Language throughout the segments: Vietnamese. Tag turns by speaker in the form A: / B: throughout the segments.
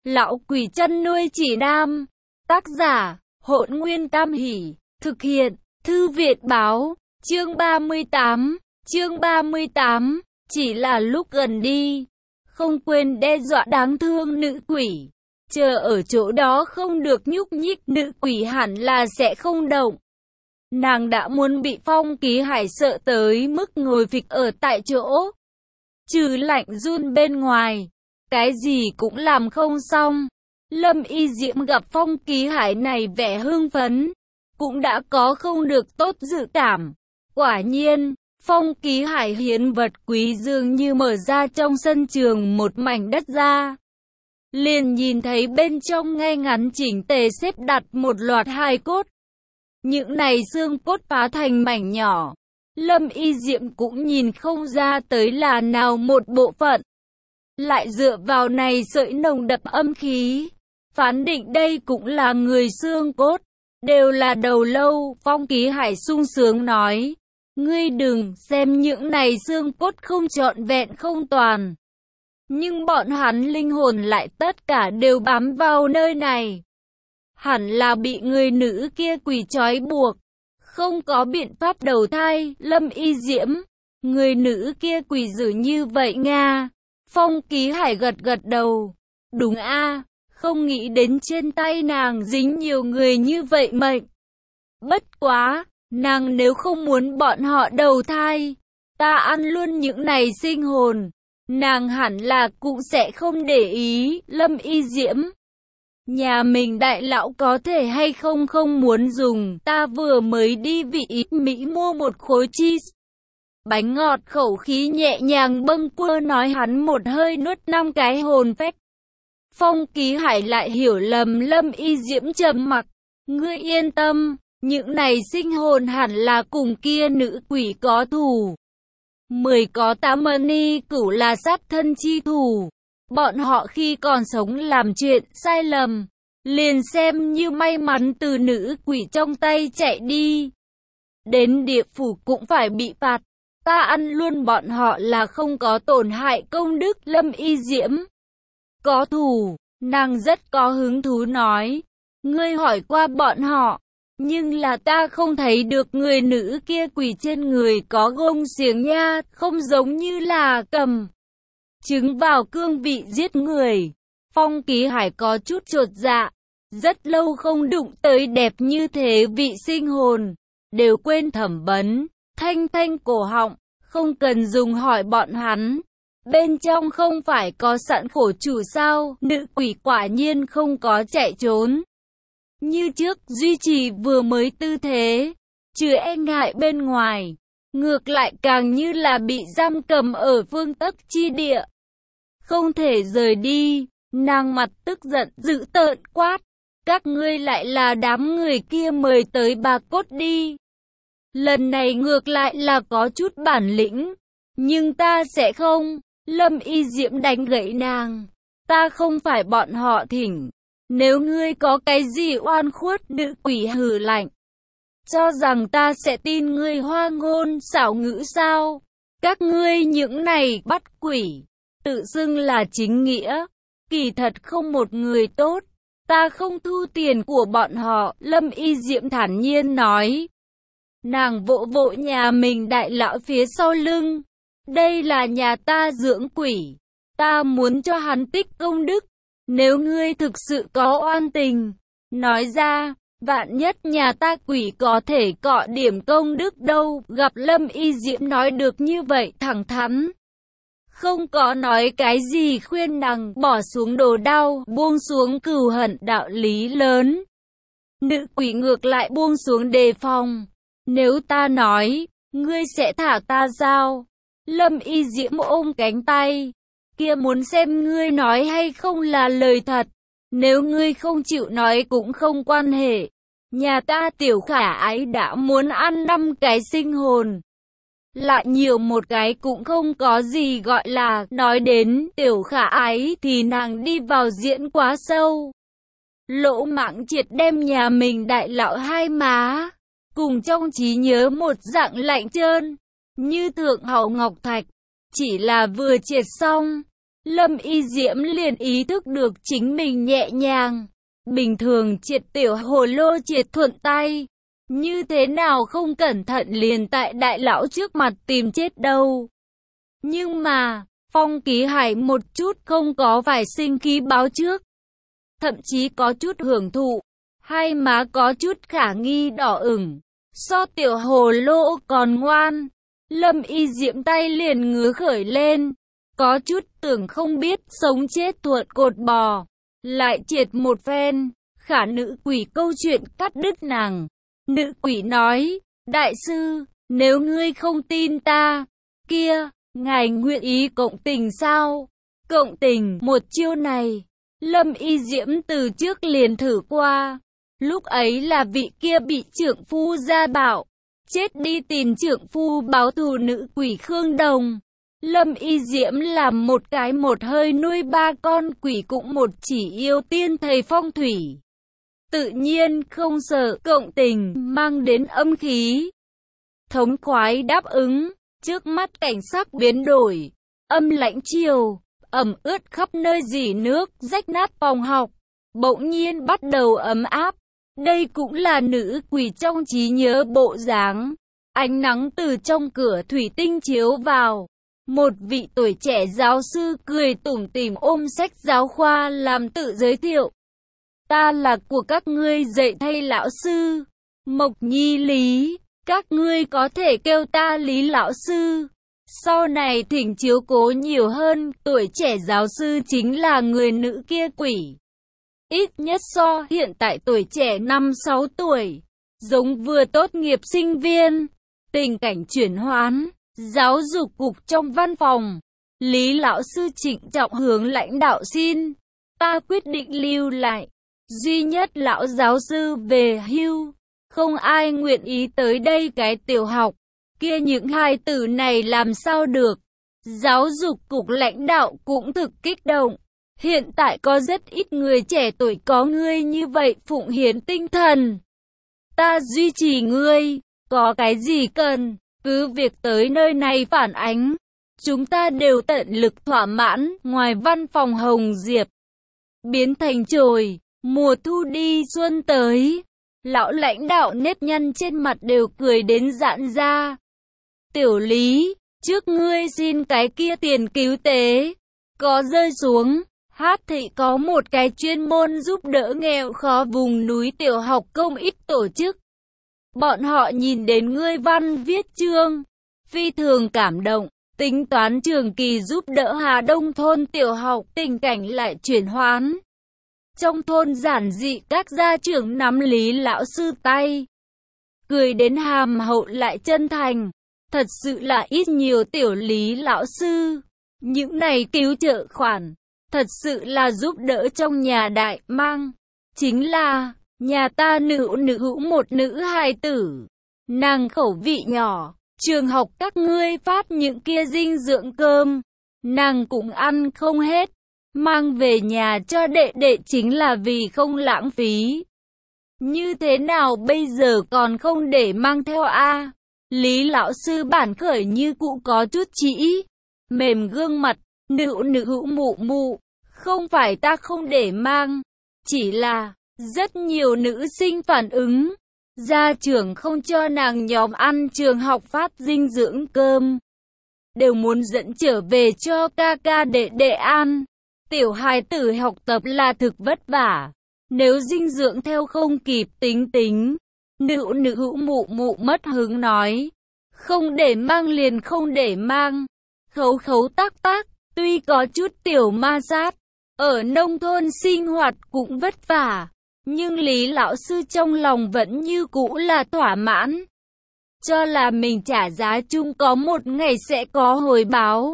A: Lão quỷ chăn nuôi chỉ nam. Tác giả, Hỗn Nguyên Tam Hỷ. Thực hiện, Thư viện báo. Chương 38. Chương 38. Chỉ là lúc gần đi. Không quên đe dọa đáng thương nữ quỷ. Chờ ở chỗ đó không được nhúc nhích, nữ quỷ hẳn là sẽ không động. Nàng đã muốn bị Phong Ký Hải sợ tới mức ngồi phịch ở tại chỗ. Trừ lạnh run bên ngoài, cái gì cũng làm không xong. Lâm Y Diễm gặp Phong Ký Hải này vẻ hưng phấn, cũng đã có không được tốt dự cảm. Quả nhiên, Phong Ký Hải hiến vật quý dường như mở ra trong sân trường một mảnh đất ra. Liền nhìn thấy bên trong ngay ngắn chỉnh tề xếp đặt một loạt hài cốt. Những này xương cốt phá thành mảnh nhỏ. Lâm Y Diệm cũng nhìn không ra tới là nào một bộ phận. Lại dựa vào này sợi nồng đậm âm khí, phán định đây cũng là người xương cốt, đều là đầu lâu. Phong Ký Hải sung sướng nói, ngươi đừng xem những này xương cốt không trọn vẹn không toàn, nhưng bọn hắn linh hồn lại tất cả đều bám vào nơi này. Hẳn là bị người nữ kia quỷ trói buộc, không có biện pháp đầu thai. Lâm Y Diễm, người nữ kia quỷ dữ như vậy Nga. Phong Ký Hải gật gật đầu. Đúng a, không nghĩ đến trên tay nàng dính nhiều người như vậy mệnh. Bất quá, nàng nếu không muốn bọn họ đầu thai, ta ăn luôn những này sinh hồn, nàng hẳn là cũng sẽ không để ý. Lâm Y Diễm, nhà mình đại lão có thể hay không muốn dùng, ta vừa mới đi vị Mỹ mua một khối cheese bánh ngọt, khẩu khí nhẹ nhàng bâng quơ nói, hắn một hơi nuốt 5 cái hồn phách. Phong Ký Hải lại hiểu lầm Lâm Y Diễm trầm mặc. Ngươi yên tâm, những này sinh hồn hẳn là cùng kia nữ quỷ có thù. 10 có 8 ni cửu là sát thân chi thù. Bọn họ khi còn sống làm chuyện sai lầm, liền xem như may mắn từ nữ quỷ trong tay chạy đi, đến địa phủ cũng phải bị phạt. Ta ăn luôn bọn họ là không có tổn hại công đức. Lâm Y Diễm có thù, nàng rất có hứng thú nói, ngươi hỏi qua bọn họ, nhưng là ta không thấy được người nữ kia quỷ trên người có gông xiềng nha, không giống như là cầm chứng vào cương vị giết người. Phong Ký Hải có chút chột dạ, rất lâu không đụng tới đẹp như thế vị sinh hồn, đều quên thẩm vấn. Thanh thanh cổ họng, không cần dùng hỏi bọn hắn, bên trong không phải có sẵn khổ chủ sao? Nữ quỷ quả nhiên không có chạy trốn như trước, duy trì vừa mới tư thế, trừ e ngại bên ngoài, ngược lại càng như là bị giam cầm ở vương tắc chi địa, không thể rời đi. Nàng mặt tức giận dữ tợn quát, các ngươi lại là đám người kia mời tới bà cốt đi. Lần này ngược lại là có chút bản lĩnh, nhưng ta sẽ không. Lâm Y Diễm đánh gãy nàng, ta không phải bọn họ thỉnh. Nếu ngươi có cái gì oan khuất, nữ quỷ hừ lạnh, cho rằng ta sẽ tin ngươi hoa ngôn xảo ngữ sao? Các ngươi những này bắt quỷ, tự xưng là chính nghĩa, kỳ thật không một người tốt. Ta không thu tiền của bọn họ. Lâm Y Diễm thản nhiên nói. Nàng vỗ vỗ nhà mình đại lão phía sau lưng. Đây là nhà ta dưỡng quỷ, ta muốn cho hắn tích công đức. Nếu ngươi thực sự có oan tình, nói ra, vạn nhất nhà ta quỷ có thể cọ điểm công đức đâu. Gặp Lâm Y Diễm nói được như vậy thẳng thắn, không có nói cái gì khuyên nàng bỏ xuống đồ đau, buông xuống cừu hận đạo lý lớn. Nữ quỷ ngược lại buông xuống đề phòng. Nếu ta nói, ngươi sẽ thả ta sao? Lâm Y Diễm ôm cánh tay, kia muốn xem ngươi nói hay không là lời thật. Nếu ngươi không chịu nói cũng không quan hệ. Nhà ta tiểu khả ái đã muốn ăn 5 cái sinh hồn, lại nhiều một cái cũng không có gì gọi là. Nói đến tiểu khả ái thì nàng đi vào diễn quá sâu, lỗ mãng triệt đem nhà mình đại lão hai má cùng trong trí nhớ một dạng lạnh trơn như thượng hậu ngọc thạch, chỉ là vừa triệt xong, Lâm Y Diễm liền ý thức được chính mình nhẹ nhàng. Bình thường triệt tiểu hồ lô triệt thuận tay. Như thế nào không cẩn thận liền tại đại lão trước mặt tìm chết đâu. Nhưng mà, Phong Ký Hải một chút không có vài sinh khí báo trước. Thậm chí có chút hưởng thụ. Hai má có chút khả nghi đỏ ửng. So tiểu hồ lô còn ngoan. Lâm Y Diễm tay liền ngứa khởi lên. Có chút tưởng không biết sống chết thuận cột bò. Lại triệt một phen. Khả nữ quỷ câu chuyện cắt đứt nàng. Nữ quỷ nói, đại sư, nếu ngươi không tin ta, kia, ngài nguyện ý cộng tình sao? Cộng tình, một chiêu này, Lâm Y Diễm từ trước liền thử qua. Lúc ấy là vị kia bị trượng phu gia bảo, chết đi tìm trượng phu báo thù nữ quỷ Khương Đồng. Lâm Y Diễm làm một cái một hơi nuôi ba con quỷ cũng một chỉ yêu tiên thầy phong thủy. Tự nhiên không sợ cộng tình mang đến âm khí. Thống khoái đáp ứng, trước mắt cảnh sắc biến đổi, âm lãnh chiều, ẩm ướt khắp nơi rỉ nước, rách nát phòng học, bỗng nhiên bắt đầu ấm áp. Đây cũng là nữ quỷ trong trí nhớ bộ dáng. Ánh nắng từ trong cửa thủy tinh chiếu vào. Một vị tuổi trẻ giáo sư cười tủm tỉm ôm sách giáo khoa làm tự giới thiệu. Ta là của các ngươi dạy thay lão sư, Mộc Nhi Lý, các ngươi có thể kêu ta Lý lão sư. Sau này thỉnh chiếu cố nhiều hơn, tuổi trẻ giáo sư chính là người nữ kia quỷ. Ít nhất so hiện tại tuổi trẻ 5-6 tuổi, giống vừa tốt nghiệp sinh viên. Tình cảnh chuyển hoán, giáo dục cục trong văn phòng. Lý lão sư trịnh trọng hướng lãnh đạo xin, ta quyết định lưu lại. Duy nhất lão giáo sư về hưu, không ai nguyện ý tới đây cái tiểu học, kia những hài tử này làm sao được. Giáo dục cục lãnh đạo cũng thực kích động. Hiện tại có rất ít người trẻ tuổi có ngươi như vậy phụng hiến tinh thần. Ta duy trì ngươi, có cái gì cần, cứ việc tới nơi này phản ánh. Chúng ta đều tận lực thỏa mãn. Ngoài văn phòng Hồng Diệp biến thành chồi. Mùa thu đi xuân tới, lão lãnh đạo nếp nhăn trên mặt đều cười đến rạn ra. Tiểu Lý, trước ngươi xin cái kia tiền cứu tế, có rơi xuống. Hát thị có một cái chuyên môn giúp đỡ nghèo khó vùng núi tiểu học công ích tổ chức. Bọn họ nhìn đến ngươi văn viết chương, phi thường cảm động, tính toán trường kỳ giúp đỡ Hà Đông thôn tiểu học, tình cảnh lại chuyển hoán. Trong thôn giản dị các gia trưởng nắm Lý lão sư tay, cười đến hàm hậu lại chân thành. Thật sự là ít nhiều tiểu Lý lão sư. Những này cứu trợ khoản, thật sự là giúp đỡ trong nhà đại mang. Chính là, nhà ta nữ hữu một nữ hài tử. Nàng khẩu vị nhỏ, trường học các ngươi phát những kia dinh dưỡng cơm, nàng cũng ăn không hết. Mang về nhà cho đệ đệ chính là vì không lãng phí. Như thế nào bây giờ còn không để mang theo a? Lý lão sư bản khởi như cũ có chút chỉ, mềm gương mặt, nữ hữu mụ mụ, không phải ta không để mang, chỉ là rất nhiều nữ sinh phản ứng, gia trưởng không cho nàng nhóm ăn trường học phát dinh dưỡng cơm, đều muốn dẫn trở về cho ca ca đệ đệ ăn. Tiểu hài tử học tập là thực vất vả, nếu dinh dưỡng theo không kịp tính. Nữ hữu mụ mụ mất hứng nói, không để mang liền không để mang. Khấu tác, tuy có chút tiểu ma sát, ở nông thôn sinh hoạt cũng vất vả, nhưng Lý lão sư trong lòng vẫn như cũ là thỏa mãn. Cho là mình trả giá chung có một ngày sẽ có hồi báo.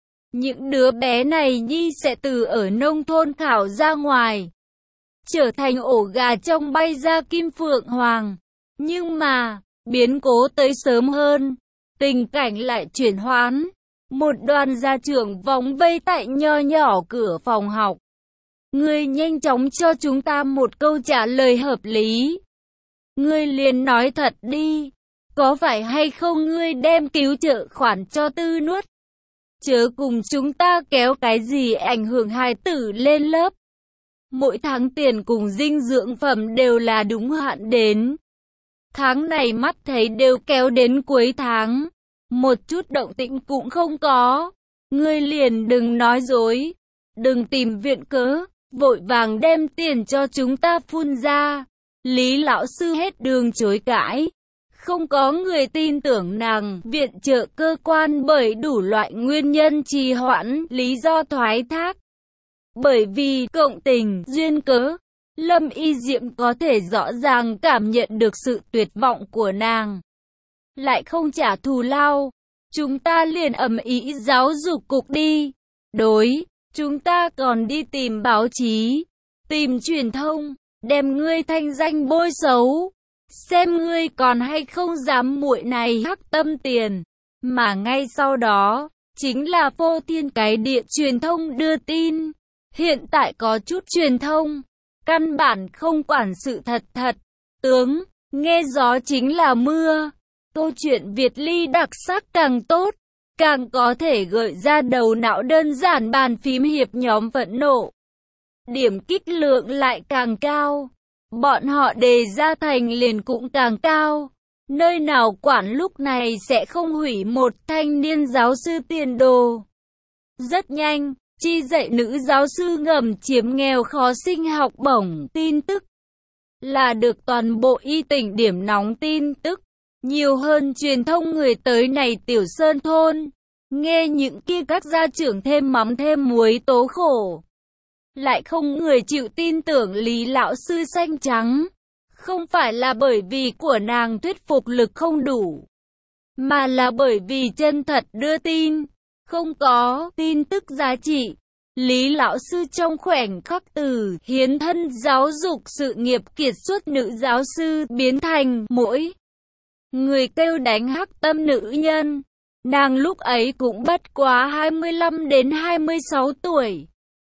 A: Những đứa bé này nhi sẽ từ ở nông thôn khảo ra ngoài, trở thành ổ gà trong bay ra kim phượng hoàng. Nhưng mà, biến cố tới sớm hơn, tình cảnh lại chuyển hoán. Một đoàn gia trưởng vòng vây tại nho nhỏ cửa phòng học. Ngươi nhanh chóng cho chúng ta một câu trả lời hợp lý. Ngươi liền nói thật đi, có phải hay không ngươi đem cứu trợ khoản cho Tư Nuốt? chớ cùng chúng ta kéo cái gì ảnh hưởng hài tử lên lớp. Mỗi tháng tiền cùng dinh dưỡng phẩm đều là đúng hạn đến. Tháng này mắt thấy đều kéo đến cuối tháng, một chút động tĩnh cũng không có. Ngươi liền đừng nói dối, đừng tìm viện cớ, vội vàng đem tiền cho chúng ta phun ra. Lý lão sư hết đường chối cãi. Không có người tin tưởng nàng, viện trợ cơ quan bởi đủ loại nguyên nhân trì hoãn, lý do thoái thác. Bởi vì cộng tình, duyên cớ, Lâm Y Diệm có thể rõ ràng cảm nhận được sự tuyệt vọng của nàng. Lại không trả thù lao, chúng ta liền ầm ĩ giáo dục cục đi. Đối, chúng ta còn đi tìm báo chí, tìm truyền thông, đem ngươi thanh danh bôi xấu. Xem ngươi còn hay không dám muội này hắc tâm tiền. Mà ngay sau đó, chính là phô thiên cái địa truyền thông đưa tin. Hiện tại có chút truyền thông, căn bản không quản sự thật. Tướng, nghe gió chính là mưa. Câu chuyện Việt Ly đặc sắc càng tốt, càng có thể gợi ra đầu não đơn giản bàn phím hiệp nhóm phẫn nộ. Điểm kích lượng lại càng cao. Bọn họ đề ra thành liền cũng càng cao. Nơi nào quản lúc này sẽ không hủy một thanh niên giáo sư tiền đồ. Rất nhanh, chi dạy nữ giáo sư ngầm chiếm nghèo khó sinh học bổng tin tức. Là được toàn bộ y tỉnh điểm nóng tin tức. Nhiều hơn truyền thông người tới này Tiểu Sơn thôn. Nghe những kia các gia trưởng thêm mắm thêm muối tố khổ. Lại không người chịu tin tưởng Lý lão sư xanh trắng. Không phải là bởi vì của nàng thuyết phục lực không đủ, mà là bởi vì chân thật đưa tin, không có tin tức giá trị. Lý lão sư trong khoảnh khắc từ hiến thân giáo dục sự nghiệp kiệt xuất nữ giáo sư biến thành mỗi người kêu đánh hắc tâm nữ nhân. Nàng lúc ấy cũng bất quá 25 đến 26 tuổi.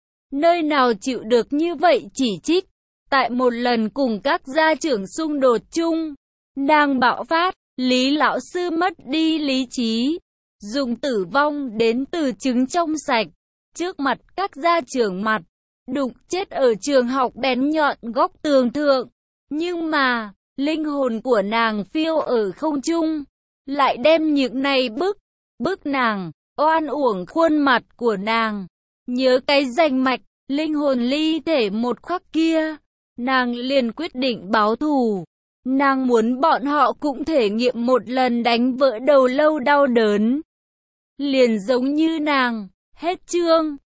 A: Nơi nào chịu được như vậy chỉ trích. Tại một lần cùng các gia trưởng xung đột chung, nàng bạo phát, Lý lão sư mất đi lý trí, dùng tử vong đến từ chứng trong sạch, trước mặt các gia trưởng mặt, đụng chết ở trường học bén nhọn góc tường thượng. Nhưng mà, linh hồn của nàng phiêu ở không trung, lại đem những này bức nàng, oan uổng khuôn mặt của nàng. Nhớ cái danh mạch, linh hồn ly thể một khắc kia, nàng liền quyết định báo thù. Nàng muốn bọn họ cũng thể nghiệm một lần đánh vỡ đầu lâu đau đớn. Liền giống như nàng. Hết chương.